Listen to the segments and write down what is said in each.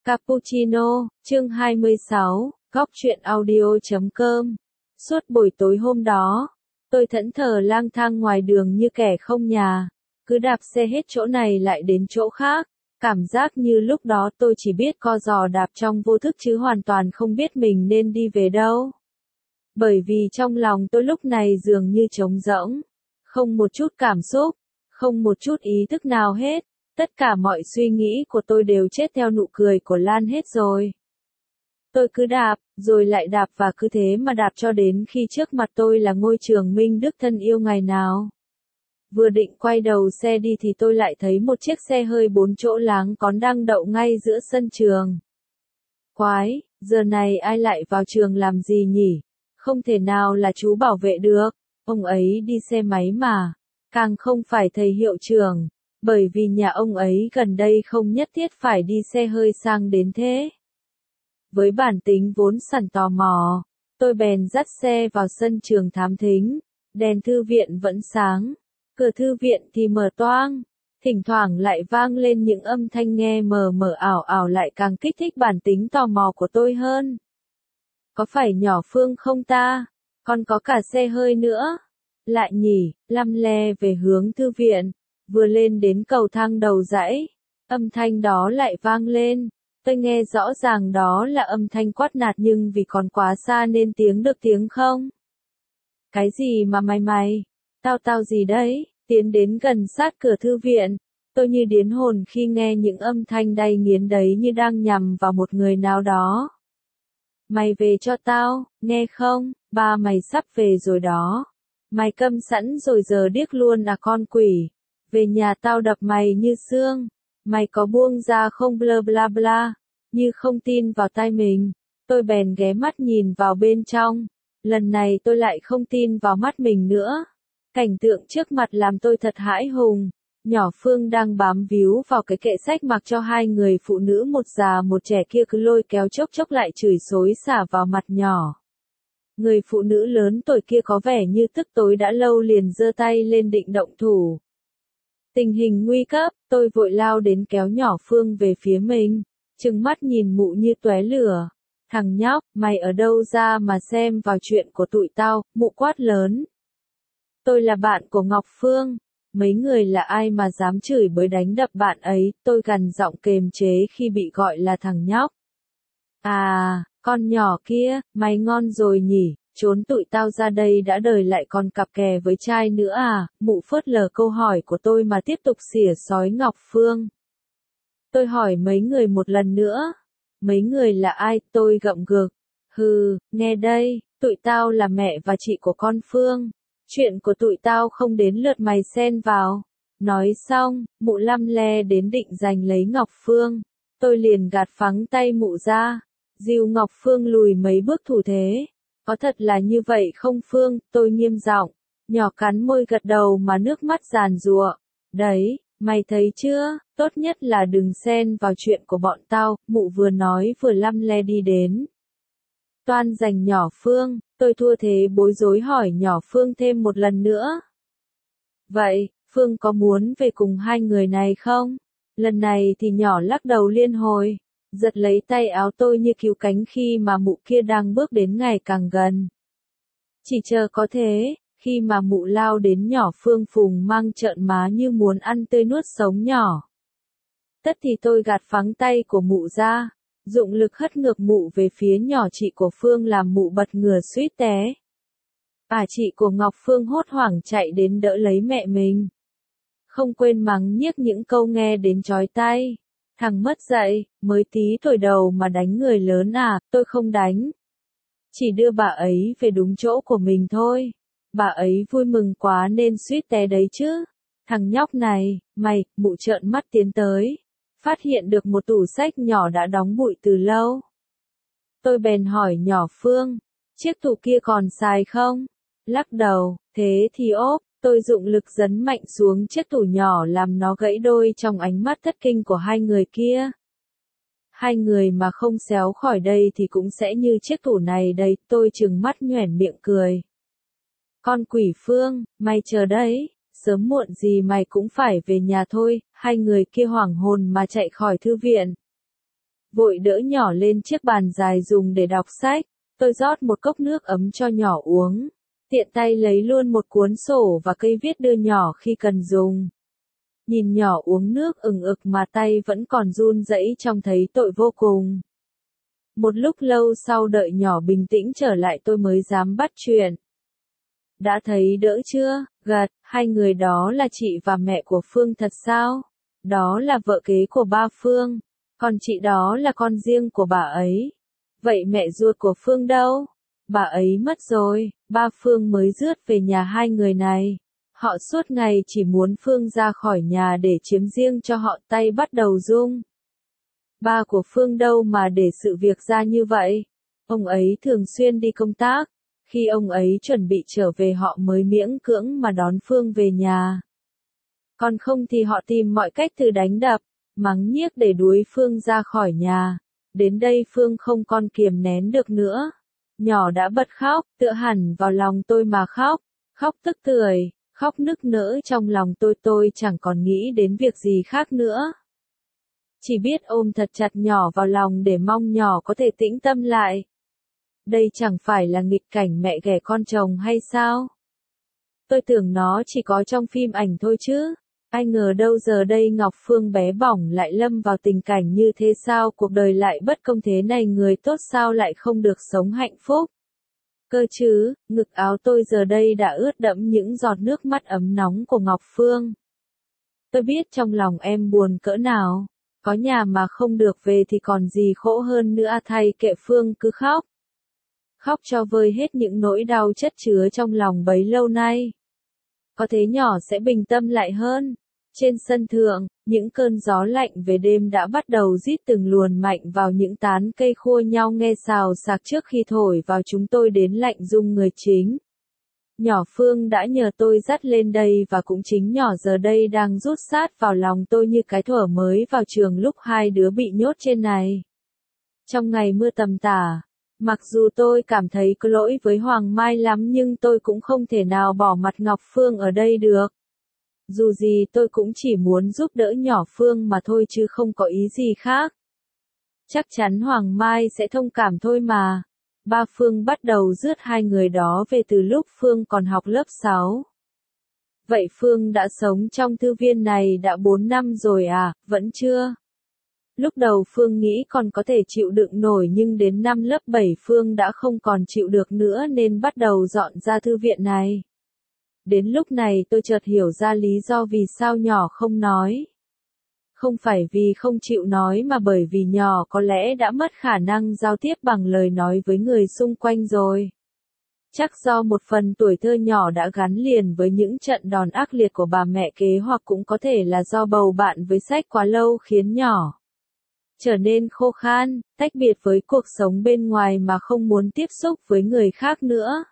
Cappuccino, chương 26, góc truyện audio.com. Suốt buổi tối hôm đó, tôi thẫn thờ lang thang ngoài đường như kẻ không nhà, cứ đạp xe hết chỗ này lại đến chỗ khác, cảm giác như lúc đó tôi chỉ biết co giò đạp trong vô thức chứ hoàn toàn không biết mình nên đi về đâu. Bởi vì trong lòng tôi lúc này dường như trống rỗng, không một chút cảm xúc, không một chút ý thức nào hết. Tất cả mọi suy nghĩ của tôi đều chết theo nụ cười của Lan hết rồi. Tôi cứ đạp, rồi lại đạp và cứ thế mà đạp cho đến khi trước mặt tôi là ngôi trường Minh Đức thân yêu ngày nào. Vừa định quay đầu xe đi thì tôi lại thấy một chiếc xe hơi 4 chỗ láng còn đang đậu ngay giữa sân trường. Quái, giờ này ai lại vào trường làm gì nhỉ? Không thể nào là chú bảo vệ được, ông ấy đi xe máy mà, càng không phải thầy hiệu trưởng. Bởi vì nhà ông ấy gần đây không nhất thiết phải đi xe hơi sang đến thế. Với bản tính vốn sẵn tò mò, tôi bèn dắt xe vào sân trường thám thính, đèn thư viện vẫn sáng, cửa thư viện thì mở toang, thỉnh thoảng lại vang lên những âm thanh nghe mờ mờ ảo ảo lại càng kích thích bản tính tò mò của tôi hơn. Có phải nhỏ Phương không ta? Còn có cả xe hơi nữa. Lại nhỉ, lăm le về hướng thư viện. Vừa lên đến cầu thang đầu dãy, âm thanh đó lại vang lên, tôi nghe rõ ràng đó là âm thanh quát nạt nhưng vì còn quá xa nên tiếng được tiếng không. Cái gì mà mày, tao gì đấy, tiến đến gần sát cửa thư viện, tôi như điến hồn khi nghe những âm thanh đay nghiến đấy như đang nhằm vào một người nào đó. Mày về cho tao, nghe không, ba mày sắp về rồi đó, mày câm sẵn rồi giờ điếc luôn à con quỷ. Về nhà tao đập mày như xương, mày có buông ra không bla bla bla, như không tin vào tai mình, tôi bèn ghé mắt nhìn vào bên trong, lần này tôi lại không tin vào mắt mình nữa, cảnh tượng trước mặt làm tôi thật hãi hùng, nhỏ Phương đang bám víu vào cái kệ sách mặc cho hai người phụ nữ một già một trẻ kia cứ lôi kéo chốc chốc lại chửi xối xả vào mặt nhỏ. Người phụ nữ lớn tuổi kia có vẻ như tức tối đã lâu liền giơ tay lên định động thủ. Tình hình nguy cấp, tôi vội lao đến kéo nhỏ Phương về phía mình, trừng mắt nhìn mụ như tóe lửa. Thằng nhóc, mày ở đâu ra mà xem vào chuyện của tụi tao, mụ quát lớn. Tôi là bạn của Ngọc Phương, mấy người là ai mà dám chửi bới đánh đập bạn ấy, tôi gằn giọng kềm chế khi bị gọi là thằng nhóc. À, con nhỏ kia, mày ngon rồi nhỉ. Trốn tụi tao ra đây đã đời lại còn cặp kè với trai nữa à, mụ phớt lờ câu hỏi của tôi mà tiếp tục xỉa xói Ngọc Phương. Tôi hỏi mấy người một lần nữa. Mấy người là ai, tôi gậm gực. Hừ, nghe đây, tụi tao là mẹ và chị của con Phương. Chuyện của tụi tao không đến lượt mày xen vào. Nói xong, mụ lăm le đến định giành lấy Ngọc Phương. Tôi liền gạt phăng tay mụ ra. Dìu Ngọc Phương lùi mấy bước thủ thế. Có thật là như vậy không Phương, tôi nghiêm giọng, nhỏ cắn môi gật đầu mà nước mắt giàn giụa. Đấy, mày thấy chưa, tốt nhất là đừng xen vào chuyện của bọn tao, mụ vừa nói vừa lăm le đi đến. Toan giành nhỏ Phương, tôi thua thế bối rối hỏi nhỏ Phương thêm một lần nữa. Vậy, Phương có muốn về cùng hai người này không? Lần này thì nhỏ lắc đầu liên hồi. Giật lấy tay áo tôi như cứu cánh khi mà mụ kia đang bước đến ngày càng gần. Chỉ chờ có thế, khi mà mụ lao đến nhỏ Phương Phùng mang trợn má như muốn ăn tươi nuốt sống nhỏ. Tất thì tôi gạt phăng tay của mụ ra, dụng lực hất ngược mụ về phía nhỏ chị của Phương làm mụ bật ngửa suýt té. Chị của Ngọc Phương hốt hoảng chạy đến đỡ lấy mẹ mình. Không quên mắng nhiếc những câu nghe đến chói tai. Thằng mất dạy, mới tí tuổi đầu mà đánh người lớn à, tôi không đánh. Chỉ đưa bà ấy về đúng chỗ của mình thôi. Bà ấy vui mừng quá nên suýt té đấy chứ. Thằng nhóc này, mày, mụ trợn mắt tiến tới. Phát hiện được một tủ sách nhỏ đã đóng bụi từ lâu. Tôi bèn hỏi nhỏ Phương, chiếc tủ kia còn xài không? Lắc đầu, thế thì ốp. Tôi dụng lực dấn mạnh xuống chiếc tủ nhỏ làm nó gãy đôi trong ánh mắt thất kinh của hai người kia. Hai người mà không xéo khỏi đây thì cũng sẽ như chiếc tủ này đây, tôi trừng mắt nhoẻn miệng cười. Con quỷ Phương, mày chờ đấy, sớm muộn gì mày cũng phải về nhà thôi, hai người kia hoảng hồn mà chạy khỏi thư viện. vội đỡ nhỏ lên chiếc bàn dài dùng để đọc sách. Tôi rót một cốc nước ấm cho nhỏ uống. Tiện tay lấy luôn một cuốn sổ và cây viết đưa nhỏ khi cần dùng. Nhìn nhỏ uống nước ừng ực mà tay vẫn còn run rẩy trông thấy tội vô cùng. Một lúc lâu sau đợi nhỏ bình tĩnh trở lại tôi mới dám bắt chuyện. Đã thấy đỡ chưa? Gật, hai người đó là chị và mẹ của Phương thật sao? Đó là vợ kế của ba Phương, còn chị đó là con riêng của bà ấy. Vậy mẹ ruột của Phương đâu? Bà ấy mất rồi, ba Phương mới rước về nhà hai người này. Họ suốt ngày chỉ muốn Phương ra khỏi nhà để chiếm riêng cho họ, tay bắt đầu rung. Ba của Phương đâu mà để sự việc ra như vậy? Ông ấy thường xuyên đi công tác. Khi ông ấy chuẩn bị trở về họ mới miễn cưỡng mà đón Phương về nhà. Còn không thì họ tìm mọi cách từ đánh đập, mắng nhiếc để đuổi Phương ra khỏi nhà. Đến đây Phương không còn kiềm nén được nữa. Nhỏ đã bật khóc, tựa hẳn vào lòng tôi mà khóc. Khóc tức tưởi, khóc nức nở trong lòng tôi chẳng còn nghĩ đến việc gì khác nữa. Chỉ biết ôm thật chặt nhỏ vào lòng để mong nhỏ có thể tĩnh tâm lại. Đây chẳng phải là nghịch cảnh mẹ ghẻ con chồng hay sao? Tôi tưởng nó chỉ có trong phim ảnh thôi chứ. Ai ngờ đâu giờ đây Ngọc Phương bé bỏng lại lâm vào tình cảnh như thế, sao cuộc đời lại bất công thế này, người tốt sao lại không được sống hạnh phúc? Cơ chứ, ngực áo tôi giờ đây đã ướt đẫm những giọt nước mắt ấm nóng của Ngọc Phương. Tôi biết trong lòng em buồn cỡ nào. Có nhà mà không được về thì còn gì khổ hơn nữa, thay kệ Phương cứ khóc. Khóc cho vơi hết những nỗi đau chất chứa trong lòng bấy lâu nay. Có thế nhỏ sẽ bình tâm lại hơn. Trên sân thượng, những cơn gió lạnh về đêm đã bắt đầu rít từng luồn mạnh vào những tán cây khua nhau nghe xào xạc trước khi thổi vào chúng tôi đến lạnh run người chính. Nhỏ Phương đã nhờ tôi dắt lên đây và cũng chính nhỏ giờ đây đang rút sát vào lòng tôi như cái thuở mới vào trường lúc hai đứa bị nhốt trên này. Trong ngày mưa tầm tả, mặc dù tôi cảm thấy có lỗi với Hoàng Mai lắm nhưng tôi cũng không thể nào bỏ mặt Ngọc Phương ở đây được. Dù gì tôi cũng chỉ muốn giúp đỡ nhỏ Phương mà thôi chứ không có ý gì khác. Chắc chắn Hoàng Mai sẽ thông cảm thôi mà. Ba Phương bắt đầu rước hai người đó về từ lúc Phương còn học lớp 6. Vậy Phương đã sống trong thư viện này đã 4 năm rồi à, vẫn chưa? Lúc đầu Phương nghĩ còn có thể chịu đựng nổi nhưng đến năm lớp 7 Phương đã không còn chịu được nữa nên bắt đầu dọn ra thư viện này. Đến lúc này tôi chợt hiểu ra lý do vì sao nhỏ không nói. Không phải vì không chịu nói mà bởi vì nhỏ có lẽ đã mất khả năng giao tiếp bằng lời nói với người xung quanh rồi. Chắc do một phần tuổi thơ nhỏ đã gắn liền với những trận đòn ác liệt của bà mẹ kế, hoặc cũng có thể là do bầu bạn với sách quá lâu khiến nhỏ trở nên khô khan, tách biệt với cuộc sống bên ngoài mà không muốn tiếp xúc với người khác nữa.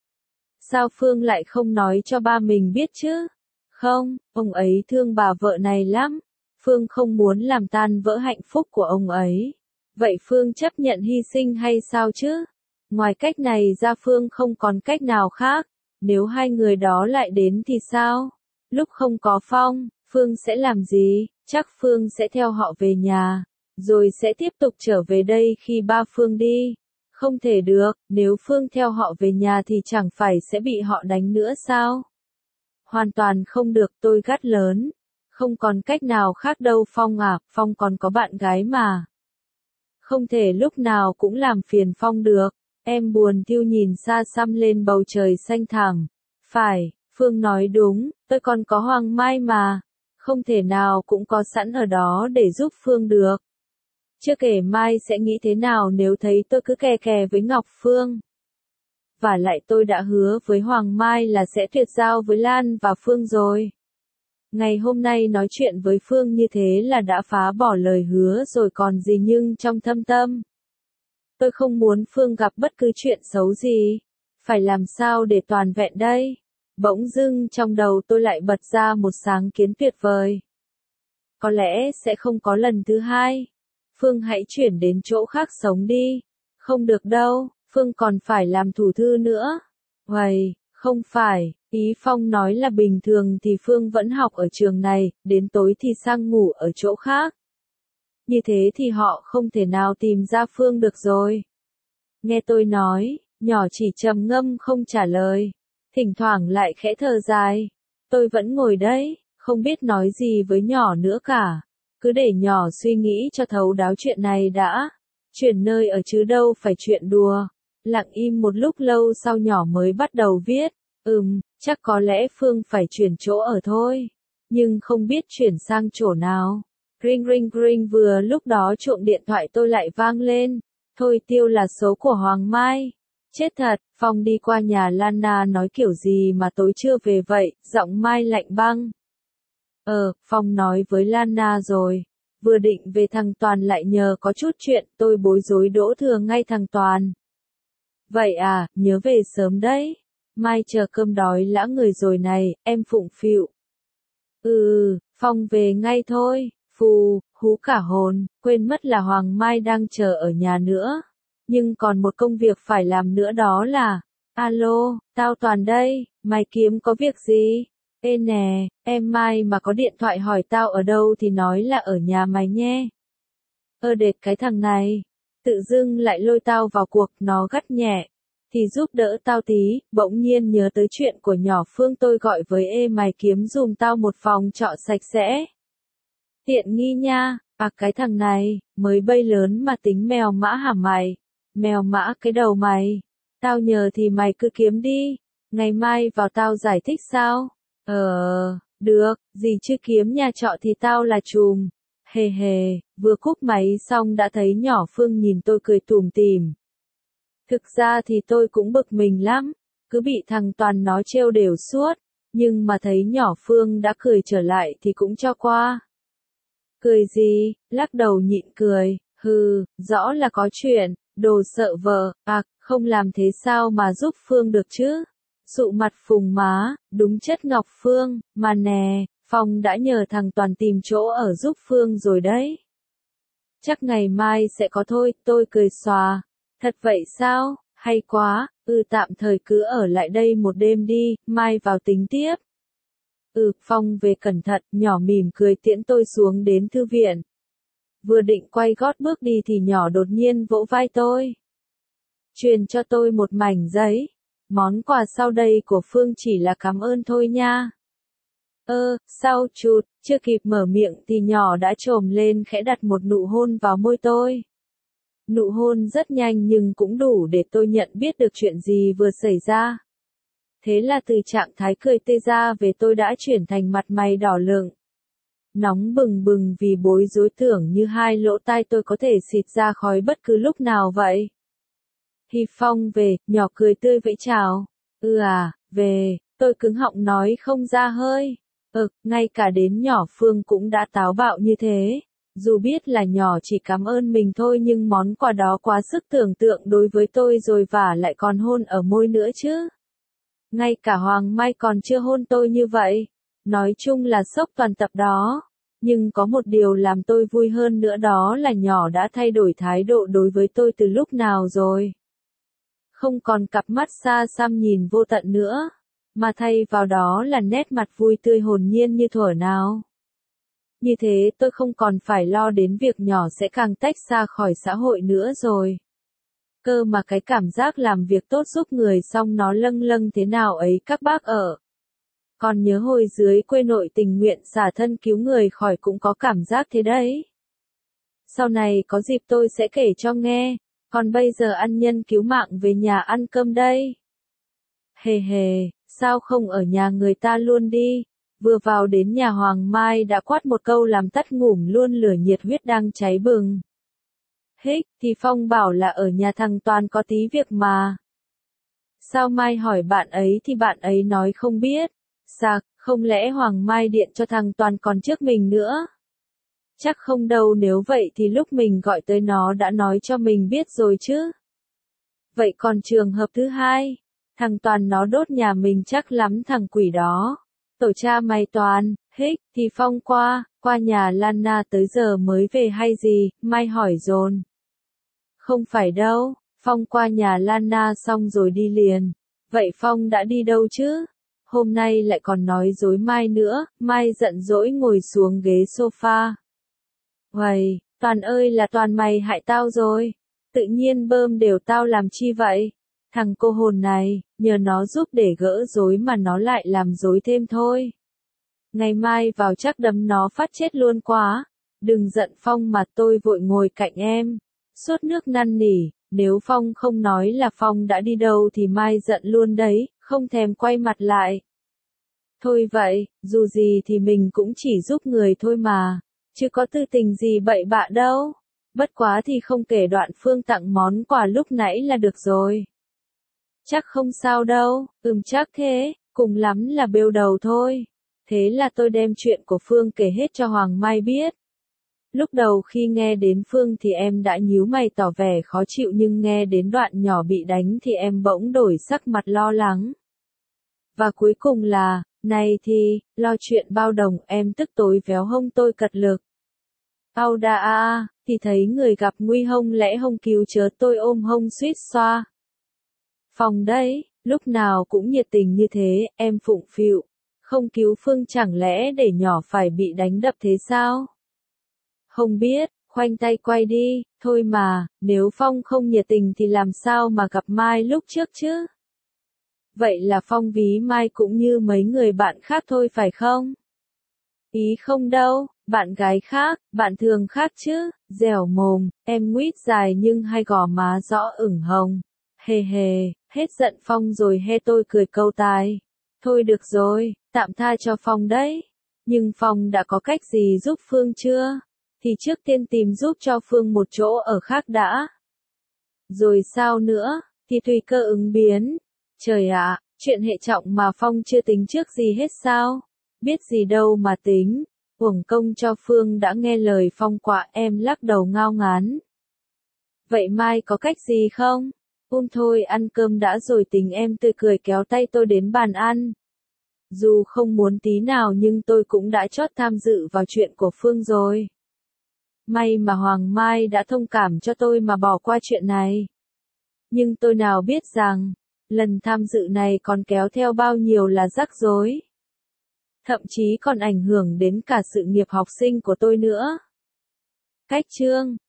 Sao Phương lại không nói cho ba mình biết chứ? Không, ông ấy thương bà vợ này lắm. Phương không muốn làm tan vỡ hạnh phúc của ông ấy. Vậy Phương chấp nhận hy sinh hay sao chứ? Ngoài cách này ra Phương không còn cách nào khác. Nếu hai người đó lại đến thì sao? Lúc không có Phong, Phương sẽ làm gì? Chắc Phương sẽ theo họ về nhà, rồi sẽ tiếp tục trở về đây khi ba Phương đi. Không thể được, nếu Phương theo họ về nhà thì chẳng phải sẽ bị họ đánh nữa sao? Hoàn toàn không được, tôi gắt lớn. Không còn cách nào khác đâu Phong à, Phong còn có bạn gái mà. Không thể lúc nào cũng làm phiền Phong được. Em buồn thiu nhìn xa xăm lên bầu trời xanh thẳm. Phải, Phương nói đúng, tôi còn có Hoàng Mai mà. Không thể nào cũng có sẵn ở đó để giúp Phương được. Chưa kể Mai sẽ nghĩ thế nào nếu thấy tôi cứ kè kè với Ngọc Phương. Và lại tôi đã hứa với Hoàng Mai là sẽ tuyệt giao với Lan và Phương rồi. Ngày hôm nay nói chuyện với Phương như thế là đã phá bỏ lời hứa rồi còn gì, nhưng trong thâm tâm tôi không muốn Phương gặp bất cứ chuyện xấu gì. Phải làm sao để toàn vẹn đây? Bỗng dưng trong đầu tôi lại bật ra một sáng kiến tuyệt vời. Có lẽ sẽ không có lần thứ hai. Phương hãy chuyển đến chỗ khác sống đi. Không được đâu, Phương còn phải làm thủ thư nữa. Uầy, không phải, ý Phong nói là bình thường thì Phương vẫn học ở trường này, đến tối thì sang ngủ ở chỗ khác. như thế thì họ không thể nào tìm ra Phương được rồi. Nghe tôi nói, nhỏ chỉ trầm ngâm không trả lời, thỉnh thoảng lại khẽ thở dài. Tôi vẫn ngồi đấy, không biết nói gì với nhỏ nữa cả. Cứ để nhỏ suy nghĩ cho thấu đáo chuyện này đã. Chuyển nơi ở chứ đâu phải chuyện đùa. Lặng im một lúc lâu sau nhỏ mới bắt đầu viết. Chắc có lẽ Phương phải chuyển chỗ ở thôi. Nhưng không biết chuyển sang chỗ nào. Ring ring ring, vừa lúc đó chuông điện thoại tôi lại vang lên. Thôi Tiêu là số của Hoàng Mai. Chết thật, Phong đi qua nhà Lana nói kiểu gì mà tối chưa về vậy, giọng Mai lạnh băng. Phong nói với Lana rồi. Vừa định về thằng Toàn lại nhờ có chút chuyện, tôi bối rối đỗ thừa ngay thằng Toàn. Vậy à, nhớ về sớm đấy. Mai chờ cơm đói lã người rồi này, em phụng phịu. Phong về ngay thôi. Phù, hú cả hồn, quên mất là Hoàng Mai đang chờ ở nhà nữa. Nhưng còn một công việc phải làm nữa, đó là, alo, tao Toàn đây, mày kiếm có việc gì? Ê nè, em Mai mà có điện thoại hỏi tao ở đâu thì nói là ở nhà mày nhé. Đệt cái thằng này, tự dưng lại lôi tao vào cuộc, nó gắt nhẹ. Thì giúp đỡ tao tí, bỗng nhiên nhớ tới chuyện của nhỏ Phương, tôi gọi với mày kiếm dùm tao một phòng trọ sạch sẽ. Tiện nghi nha, cái thằng này, mới bay lớn mà tính mèo mã hả mày? Mèo mã cái đầu mày. Tao nhờ thì mày cứ kiếm đi. Ngày mai vào tao giải thích sao? Được, gì chứ kiếm nhà trọ thì tao là trùm. Hề hề, vừa cúp máy xong đã thấy nhỏ Phương nhìn tôi cười tủm tỉm. Thực ra thì tôi cũng bực mình lắm, cứ bị thằng Toàn nó trêu đều suốt, nhưng mà thấy nhỏ Phương đã cười trở lại thì cũng cho qua. Cười gì, lắc đầu nhịn cười, rõ là có chuyện, đồ sợ vợ, không làm thế sao mà giúp Phương được chứ? Sụ mặt phùng má, đúng chất Ngọc Phương, mà nè, Phong đã nhờ thằng Toàn tìm chỗ ở giúp Phương rồi đấy. Chắc ngày mai sẽ có thôi, tôi cười xòa. Thật vậy sao, hay quá, tạm thời cứ ở lại đây một đêm đi, mai vào tính tiếp. Phong về cẩn thận, nhỏ mỉm cười tiễn tôi xuống đến thư viện. Vừa định quay gót bước đi thì nhỏ đột nhiên vỗ vai tôi. Truyền cho tôi một mảnh giấy. Món quà sau đây của Phương chỉ là cảm ơn thôi nha. Sau chút, chưa kịp mở miệng thì nhỏ đã chồm lên khẽ đặt một nụ hôn vào môi tôi. Nụ hôn rất nhanh nhưng cũng đủ để tôi nhận biết được chuyện gì vừa xảy ra. Thế là từ trạng thái cười tê ra về tôi đã chuyển thành mặt mày đỏ lựng. Nóng bừng bừng vì bối rối, tưởng như hai lỗ tai tôi có thể xịt ra khói bất cứ lúc nào vậy. Hi Phong về, nhỏ cười tươi vẫy chào. Về, tôi cứng họng nói không ra hơi. Ngay cả đến nhỏ Phương cũng đã táo bạo như thế. Dù biết là nhỏ chỉ cảm ơn mình thôi nhưng món quà đó quá sức tưởng tượng đối với tôi rồi, và lại còn hôn ở môi nữa chứ. Ngay cả Hoàng Mai còn chưa hôn tôi như vậy. Nói chung là sốc toàn tập đó. Nhưng có một điều làm tôi vui hơn nữa, đó là nhỏ đã thay đổi thái độ đối với tôi từ lúc nào rồi. Không còn cặp mắt xa xăm nhìn vô tận nữa, mà thay vào đó là nét mặt vui tươi hồn nhiên như thuở nào. Như thế tôi không còn phải lo đến việc nhỏ sẽ càng tách xa khỏi xã hội nữa rồi. Cơ mà cái cảm giác làm việc tốt giúp người xong nó lâng lâng thế nào ấy các bác ở. Còn nhớ hồi dưới quê nội tình nguyện xả thân cứu người khỏi cũng có cảm giác thế đấy. Sau này có dịp tôi sẽ kể cho nghe, còn bây giờ ăn nhân cứu mạng về nhà ăn cơm đây. Hề hề, sao không ở nhà người ta luôn đi? Vừa vào đến nhà Hoàng Mai đã quát một câu làm tắt ngủm luôn lửa nhiệt huyết đang cháy bừng. Thì Phong bảo là ở nhà thằng Toàn có tí việc mà. Sao Mai hỏi bạn ấy thì bạn ấy nói không biết. Sạc, không lẽ Hoàng Mai điện cho thằng Toàn còn trước mình nữa? Chắc không đâu, nếu vậy thì lúc mình gọi tới nó đã nói cho mình biết rồi chứ. Vậy còn trường hợp thứ hai, thằng Toàn nó đốt nhà mình chắc lắm thằng quỷ đó. Tổ cha mày Toàn, thì Phong qua nhà Lana tới giờ mới về hay gì, Mai hỏi dồn. Không phải đâu, Phong qua nhà Lana xong rồi đi liền. Vậy Phong đã đi đâu chứ? Hôm nay lại còn nói dối Mai nữa. Mai giận dỗi ngồi xuống ghế sofa. Uầy, Toàn ơi là Toàn, mày hại tao rồi. Tự nhiên bơm đều tao làm chi vậy? Thằng cô hồn này, nhờ nó giúp để gỡ rối mà nó lại làm rối thêm thôi. Ngày mai vào chắc đấm nó phát chết luôn quá. Đừng giận Phong mà, tôi vội ngồi cạnh em. Sốt nước năn nỉ, nếu Phong không nói là Phong đã đi đâu thì mai giận luôn đấy, không thèm quay mặt lại. Thôi vậy, dù gì thì mình cũng chỉ giúp người thôi mà, chứ có tư tình gì bậy bạ đâu. Bất quá thì không kể đoạn Phương tặng món quà lúc nãy là được rồi. Chắc không sao đâu, chắc thế, cùng lắm là bêu đầu thôi. Thế là tôi đem chuyện của Phương kể hết cho Hoàng Mai biết. Lúc đầu khi nghe đến Phương thì em đã nhíu mày tỏ vẻ khó chịu, nhưng nghe đến đoạn nhỏ bị đánh thì em bỗng đổi sắc mặt lo lắng. Và cuối cùng là, này thì, lo chuyện bao đồng, em tức tối véo hông tôi cật lực. Ao đa a, thì thấy người gặp nguy hông lẽ hông cứu chớ, tôi ôm hông suýt xoa. Phòng đấy, lúc nào cũng nhiệt tình như thế, em phụng phịu. Không cứu Phương chẳng lẽ để nhỏ phải bị đánh đập thế sao? Không biết, khoanh tay quay đi, thôi mà, nếu Phong không nhiệt tình thì làm sao mà gặp Mai lúc trước chứ? Vậy là Phong ví Mai cũng như mấy người bạn khác thôi phải không? Ý không đâu, bạn gái khác, bạn thường khác chứ, dẻo mồm, em nguyết dài nhưng hai gò má rõ ửng hồng. Hề hề, hết giận Phong rồi he, tôi cười câu tài. Thôi được rồi, tạm tha cho Phong đấy. Nhưng Phong đã có cách gì giúp Phương chưa? Thì trước tiên tìm giúp cho Phương một chỗ ở khác đã. Rồi sao nữa, thì tùy cơ ứng biến. Trời ạ, chuyện hệ trọng mà Phong chưa tính trước gì hết sao? Biết gì đâu mà tính. Uổng công cho Phương đã nghe lời Phong quạ, em lắc đầu ngao ngán. Vậy mai có cách gì không? Thôi ăn cơm đã rồi tính, em tươi cười kéo tay tôi đến bàn ăn. Dù không muốn tí nào nhưng tôi cũng đã chót tham dự vào chuyện của Phương rồi. May mà Hoàng Mai đã thông cảm cho tôi mà bỏ qua chuyện này. Nhưng tôi nào biết rằng, lần tham dự này còn kéo theo bao nhiêu là rắc rối. Thậm chí còn ảnh hưởng đến cả sự nghiệp học sinh của tôi nữa. Cách chương